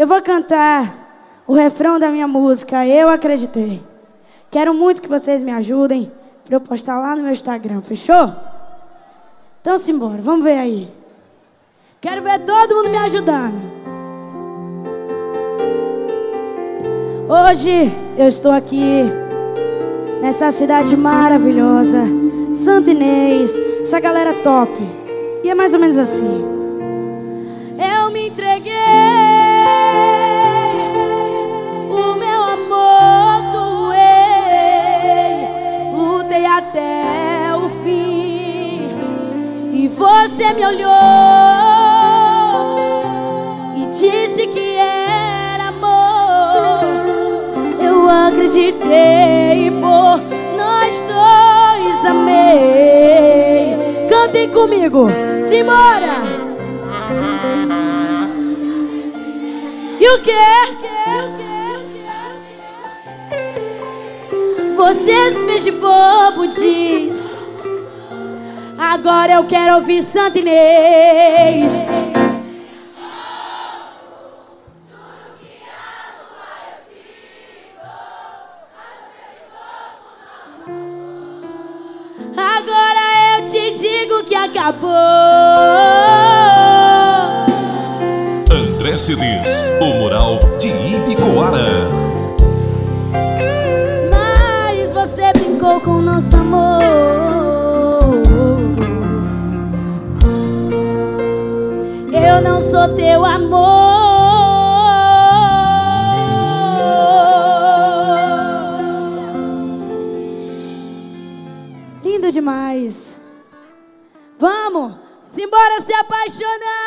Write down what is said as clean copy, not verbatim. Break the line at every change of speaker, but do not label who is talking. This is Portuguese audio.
Eu vou cantar o refrão da minha música, Eu Acreditei. Quero muito que vocês me ajudem para eu postar lá no meu Instagram, fechou? Então simbora, vamos ver aí. Quero ver todo mundo me ajudando. Hoje eu estou aqui nessa cidade maravilhosa, Santo Inês, essa galera top. E é mais ou menos assim. Eu me entreguei, o meu amor doei, lutei até o fim. E você me olhou e disse que era amor. Eu acreditei e por nós dois amei. Cantem comigo, simbora! E o quê? Você se fez de bobo, diz. Agora eu quero ouvir Santo Inês. Agora eu te digo que acabou.
André Cedês, o mural de Ibicoara.
Mas você brincou com o nosso amor. Eu não sou teu amor. Lindo demais. Vamos, simbora se apaixonar.